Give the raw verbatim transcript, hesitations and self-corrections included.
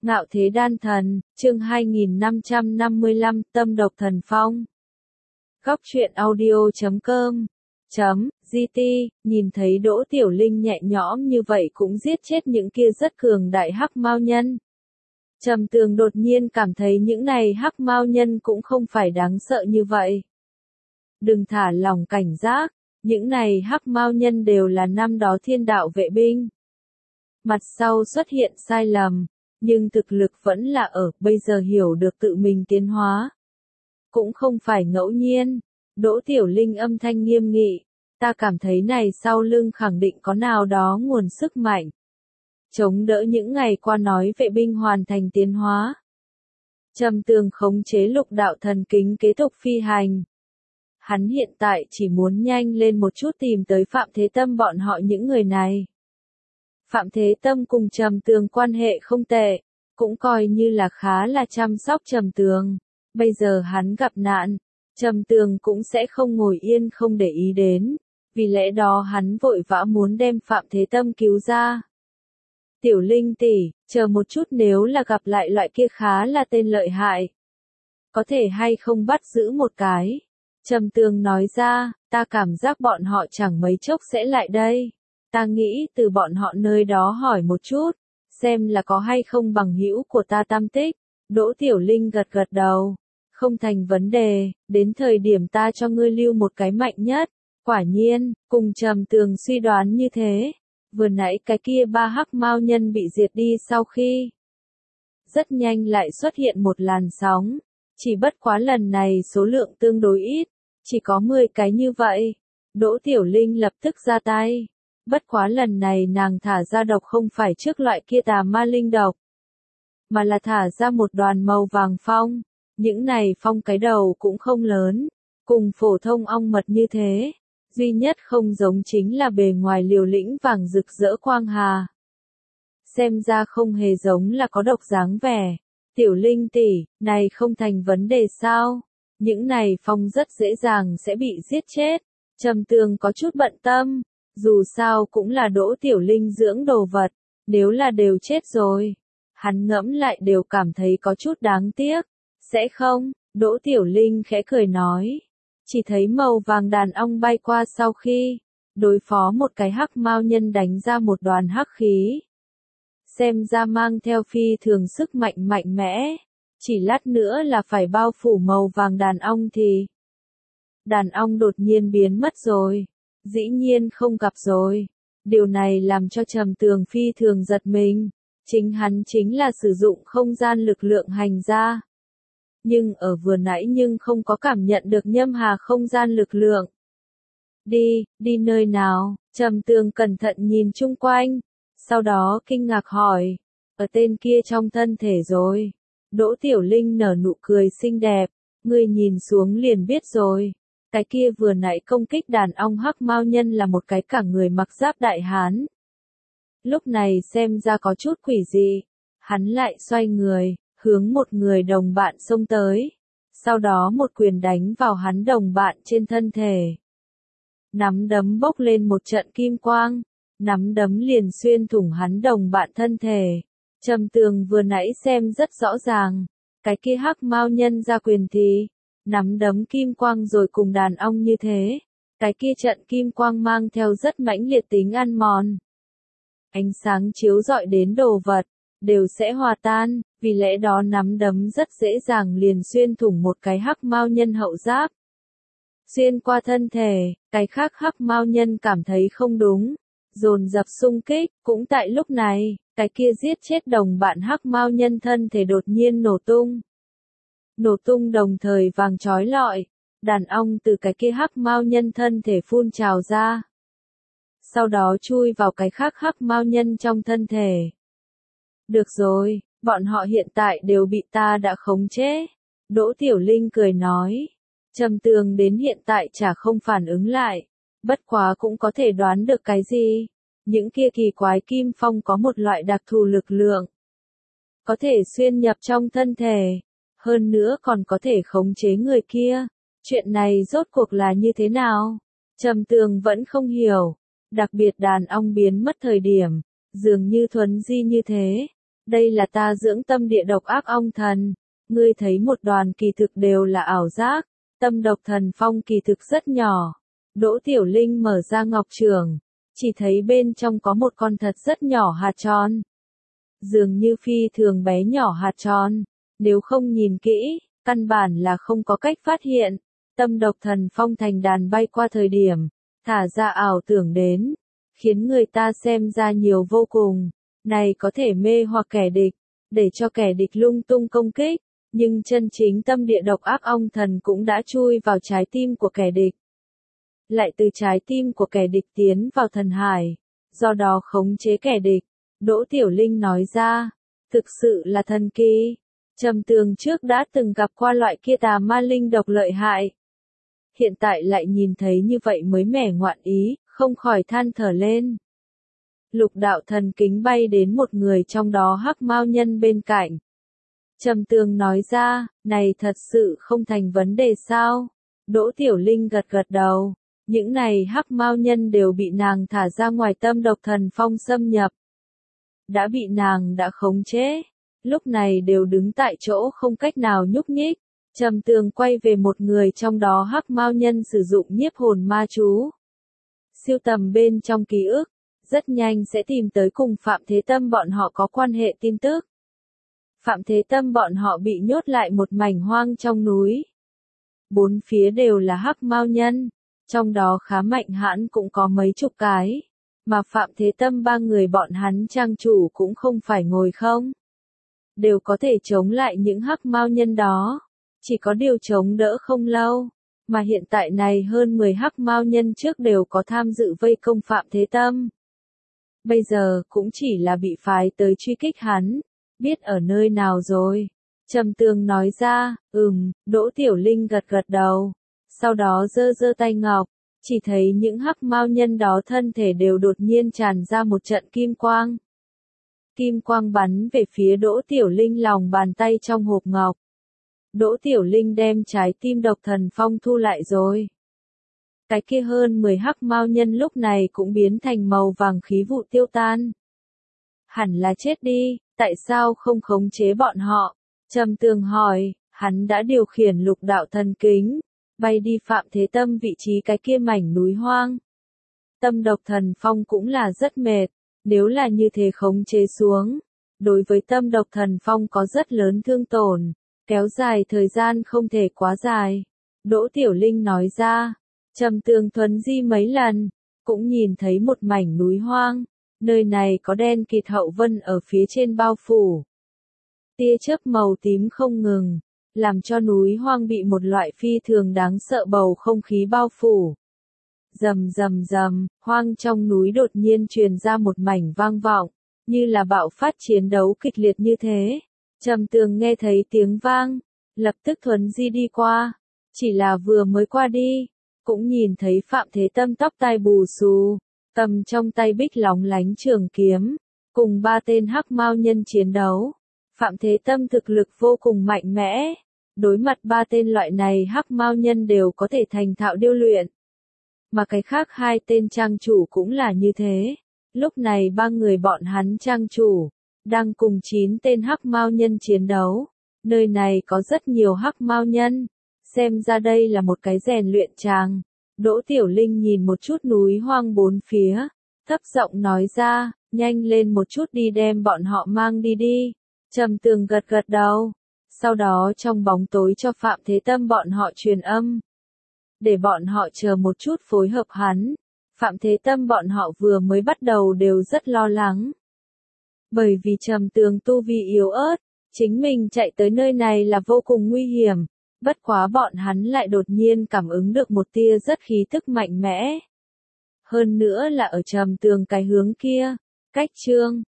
Ngạo thế đan thần, chương hai nghìn năm trăm năm mươi lăm, tâm độc thần phong. Góc truyện audio chấm com chấm gt, nhìn thấy Đỗ Tiểu Linh nhẹ nhõm như vậy cũng giết chết những kia rất cường đại hắc mao nhân. Trầm Tường đột nhiên cảm thấy những này hắc mao nhân cũng không phải đáng sợ như vậy. Đừng thả lòng cảnh giác, những này hắc mao nhân đều là năm đó thiên đạo vệ binh. Mặt sau xuất hiện sai lầm, nhưng thực lực vẫn là ở, bây giờ hiểu được tự mình tiến hóa. Cũng không phải ngẫu nhiên, Đỗ Tiểu Linh âm thanh nghiêm nghị, ta cảm thấy này sau lưng khẳng định có nào đó nguồn sức mạnh. Chống đỡ những ngày qua nói vệ binh hoàn thành tiến hóa. Trầm Tường khống chế lục đạo thần kính kế tục phi hành. Hắn hiện tại chỉ muốn nhanh lên một chút tìm tới Phạm Thế Tâm bọn họ những người này. Phạm Thế Tâm cùng Trầm Tường quan hệ không tệ, cũng coi như là khá là chăm sóc Trầm Tường. Bây giờ hắn gặp nạn, Trầm Tường cũng sẽ không ngồi yên không để ý đến, vì lẽ đó hắn vội vã muốn đem Phạm Thế Tâm cứu ra. Tiểu Linh tỷ, chờ một chút, nếu là gặp lại loại kia khá là tên lợi hại, có thể hay không bắt giữ một cái. Trầm Tường nói ra, ta cảm giác bọn họ chẳng mấy chốc sẽ lại đây. Ta nghĩ từ bọn họ nơi đó hỏi một chút, xem là có hay không bằng hữu của ta tam tích. Đỗ Tiểu Linh gật gật đầu. Không thành vấn đề, đến thời điểm ta cho ngươi lưu một cái mạnh nhất. Quả nhiên, cùng Trầm Tường suy đoán như thế. Vừa nãy cái kia ba hắc mao nhân bị diệt đi sau khi. Rất nhanh lại xuất hiện một làn sóng. Chỉ bất quá lần này số lượng tương đối ít, chỉ có mười cái như vậy. Đỗ Tiểu Linh lập tức ra tay. Bất quá lần này nàng thả ra độc không phải trước loại kia tà ma linh độc, mà là thả ra một đoàn màu vàng phong. Những này phong cái đầu cũng không lớn, cùng phổ thông ong mật như thế. Duy nhất không giống chính là bề ngoài liều lĩnh vàng rực rỡ quang hà. Xem ra không hề giống là có độc dáng vẻ. Tiểu Linh tỷ, này không thành vấn đề sao? Những này phong rất dễ dàng sẽ bị giết chết. Trầm Tường có chút bận tâm. Dù sao cũng là Đỗ Tiểu Linh dưỡng đồ vật, nếu là đều chết rồi, hắn ngẫm lại đều cảm thấy có chút đáng tiếc. Sẽ không, Đỗ Tiểu Linh khẽ cười nói. Chỉ thấy màu vàng đàn ong bay qua sau khi đối phó một cái hắc mao nhân đánh ra một đoàn hắc khí. Xem ra mang theo phi thường sức mạnh mạnh mẽ, chỉ lát nữa là phải bao phủ màu vàng đàn ong thì. Đàn ong đột nhiên biến mất rồi. Dĩ nhiên không gặp rồi. Điều này làm cho Trầm Tường phi thường giật mình. Chính hắn chính là sử dụng không gian lực lượng hành ra. Nhưng ở vừa nãy nhưng không có cảm nhận được nhâm hà không gian lực lượng. Đi, đi nơi nào? Trầm Tường cẩn thận nhìn chung quanh. Sau đó kinh ngạc hỏi. Ở tên kia trong thân thể rồi. Đỗ Tiểu Linh nở nụ cười xinh đẹp. Ngươi nhìn xuống liền biết rồi. Cái kia vừa nãy công kích đàn ong hắc mao nhân là một cái cả người mặc giáp đại hán. Lúc này xem ra có chút quỷ dị. Hắn lại xoay người, hướng một người đồng bạn xông tới. Sau đó một quyền đánh vào hắn đồng bạn trên thân thể. Nắm đấm bốc lên một trận kim quang. Nắm đấm liền xuyên thủng hắn đồng bạn thân thể. Trầm Tường vừa nãy xem rất rõ ràng. Cái kia hắc mao nhân ra quyền thì nắm đấm kim quang rồi cùng đàn ong như thế. Cái kia trận kim quang mang theo rất mãnh liệt tính ăn mòn. Ánh sáng chiếu rọi đến đồ vật, đều sẽ hòa tan, vì lẽ đó nắm đấm rất dễ dàng liền xuyên thủng một cái hắc mao nhân hậu giáp. Xuyên qua thân thể, cái khác hắc mao nhân cảm thấy không đúng, dồn dập xung kích, cũng tại lúc này, cái kia giết chết đồng bạn hắc mao nhân thân thể đột nhiên nổ tung. Nổ tung đồng thời vàng chói lọi, đàn ong từ cái kia hắc mao nhân thân thể phun trào ra. Sau đó chui vào cái khác hắc mao nhân trong thân thể. Được rồi, bọn họ hiện tại đều bị ta đã khống chế. Đỗ Tiểu Linh cười nói. Trầm Tường đến hiện tại chả không phản ứng lại. Bất quá cũng có thể đoán được cái gì. Những kia kỳ quái kim phong có một loại đặc thù lực lượng. Có thể xuyên nhập trong thân thể. Hơn nữa còn có thể khống chế người kia. Chuyện này rốt cuộc là như thế nào? Trầm Tường vẫn không hiểu. Đặc biệt đàn ong biến mất thời điểm, dường như thuấn di như thế. Đây là ta dưỡng tâm địa độc ác ong thần. Ngươi thấy một đoàn kỳ thực đều là ảo giác. Tâm độc thần phong kỳ thực rất nhỏ. Đỗ Tiểu Linh mở ra ngọc trường. Chỉ thấy bên trong có một con thật rất nhỏ hạt tròn. Dường như phi thường bé nhỏ hạt tròn. Nếu không nhìn kỹ, căn bản là không có cách phát hiện. Tâm độc thần phong thành đàn bay qua thời điểm, thả ra ảo tưởng đến, khiến người ta xem ra nhiều vô cùng. Này có thể mê hoặc kẻ địch, để cho kẻ địch lung tung công kích, nhưng chân chính tâm địa độc ác ong thần cũng đã chui vào trái tim của kẻ địch. Lại từ trái tim của kẻ địch tiến vào thần hải, do đó khống chế kẻ địch. Đỗ Tiểu Linh nói ra, thực sự là thần kỳ. Trầm Tường trước đã từng gặp qua loại kia tà ma linh độc lợi hại. Hiện tại lại nhìn thấy như vậy mới mẻ ngoạn ý, không khỏi than thở lên. Lục đạo thần kính bay đến một người trong đó hắc mao nhân bên cạnh. Trầm Tường nói ra, này thật sự không thành vấn đề sao? Đỗ Tiểu Linh gật gật đầu. Những này hắc mao nhân đều bị nàng thả ra ngoài tâm độc thần phong xâm nhập. Đã bị nàng đã khống chế. Lúc này đều đứng tại chỗ không cách nào nhúc nhích. Trầm Tường quay về một người trong đó hắc mao nhân sử dụng nhiếp hồn ma chú. Siêu tầm bên trong ký ức, rất nhanh sẽ tìm tới cùng Phạm Thế Tâm bọn họ có quan hệ tin tức. Phạm Thế Tâm bọn họ bị nhốt lại một mảnh hoang trong núi. Bốn phía đều là hắc mao nhân, trong đó khá mạnh hãn cũng có mấy chục cái. Mà Phạm Thế Tâm ba người bọn hắn trang chủ cũng không phải ngồi không. Đều có thể chống lại những hắc mao nhân đó. Chỉ có điều chống đỡ không lâu. Mà hiện tại này hơn mười hắc mao nhân trước đều có tham dự vây công Phạm Thế Tâm. Bây giờ cũng chỉ là bị phái tới truy kích hắn. Biết ở nơi nào rồi? Trầm Tường nói ra, ừm, Đỗ Tiểu Linh gật gật đầu. Sau đó giơ giơ tay ngọc. Chỉ thấy những hắc mao nhân đó thân thể đều đột nhiên tràn ra một trận kim quang. Kim quang bắn về phía Đỗ Tiểu Linh lòng bàn tay trong hộp ngọc. Đỗ Tiểu Linh đem trái tim độc thần phong thu lại rồi. Cái kia hơn mười hắc mao nhân lúc này cũng biến thành màu vàng khí vụ tiêu tan. Hẳn là chết đi, tại sao không khống chế bọn họ? Trầm Tường hỏi, hắn đã điều khiển lục đạo thần kính, bay đi Phạm Thế Tâm vị trí cái kia mảnh núi hoang. Tâm độc thần phong cũng là rất mệt, nếu là như thế khống chế xuống. Đối với tâm độc thần phong có rất lớn thương tổn, kéo dài thời gian không thể quá dài. Đỗ Tiểu Linh nói ra, Trầm Tường thuấn di mấy lần, cũng nhìn thấy một mảnh núi hoang, nơi này có đen kịt hậu vân ở phía trên bao phủ. Tia chớp màu tím không ngừng, làm cho núi hoang bị một loại phi thường đáng sợ bầu không khí bao phủ. Rầm rầm rầm, hoang trong núi đột nhiên truyền ra một mảnh vang vọng, như là bạo phát chiến đấu kịch liệt như thế. Trầm Tường nghe thấy tiếng vang, lập tức thuấn di đi qua, chỉ là vừa mới qua đi, cũng nhìn thấy Phạm Thế Tâm tóc tai bù xù, cầm trong tay bích lóng lánh trường kiếm, cùng ba tên hắc mao nhân chiến đấu. Phạm Thế Tâm thực lực vô cùng mạnh mẽ, đối mặt ba tên loại này hắc mao nhân đều có thể thành thạo điêu luyện. Mà cái khác hai tên trang chủ cũng là như thế. Lúc này ba người bọn hắn trang chủ, đang cùng chín tên hắc mao nhân chiến đấu. Nơi này có rất nhiều hắc mao nhân, xem ra đây là một cái rèn luyện tràng. Đỗ Tiểu Linh nhìn một chút núi hoang bốn phía, thấp giọng nói ra, nhanh lên một chút đi đem bọn họ mang đi đi. Trầm Tường gật gật đầu, sau đó trong bóng tối cho Phạm Thế Tâm bọn họ truyền âm. Để bọn họ chờ một chút phối hợp hắn. Phạm Thế Tâm bọn họ vừa mới bắt đầu đều rất lo lắng. Bởi vì Trầm Tường tu vi yếu ớt, chính mình chạy tới nơi này là vô cùng nguy hiểm. Bất quá bọn hắn lại đột nhiên cảm ứng được một tia rất khí tức mạnh mẽ. Hơn nữa là ở Trầm Tường cái hướng kia. Cách chương